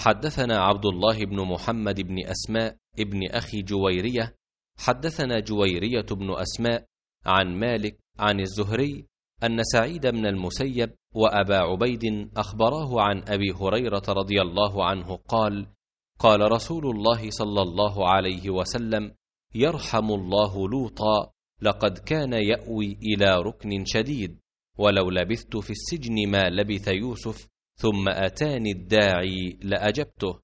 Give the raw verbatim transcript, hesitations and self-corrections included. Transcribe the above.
حدثنا عبد الله بن محمد بن أسماء ابن أخي جويرية حدثنا جويرية بن أسماء عن مالك عن الزهري أن سعيد بن المسيب وأبا عبيد أخبراه عن أبي هريرة رضي الله عنه قال: قال رسول الله صلى الله عليه وسلم: يرحم الله لوطا، لقد كان يأوي إلى ركن شديد، ولو لبثت في السجن ما لبث يوسف، ثم أتاني الداعي لأجبته.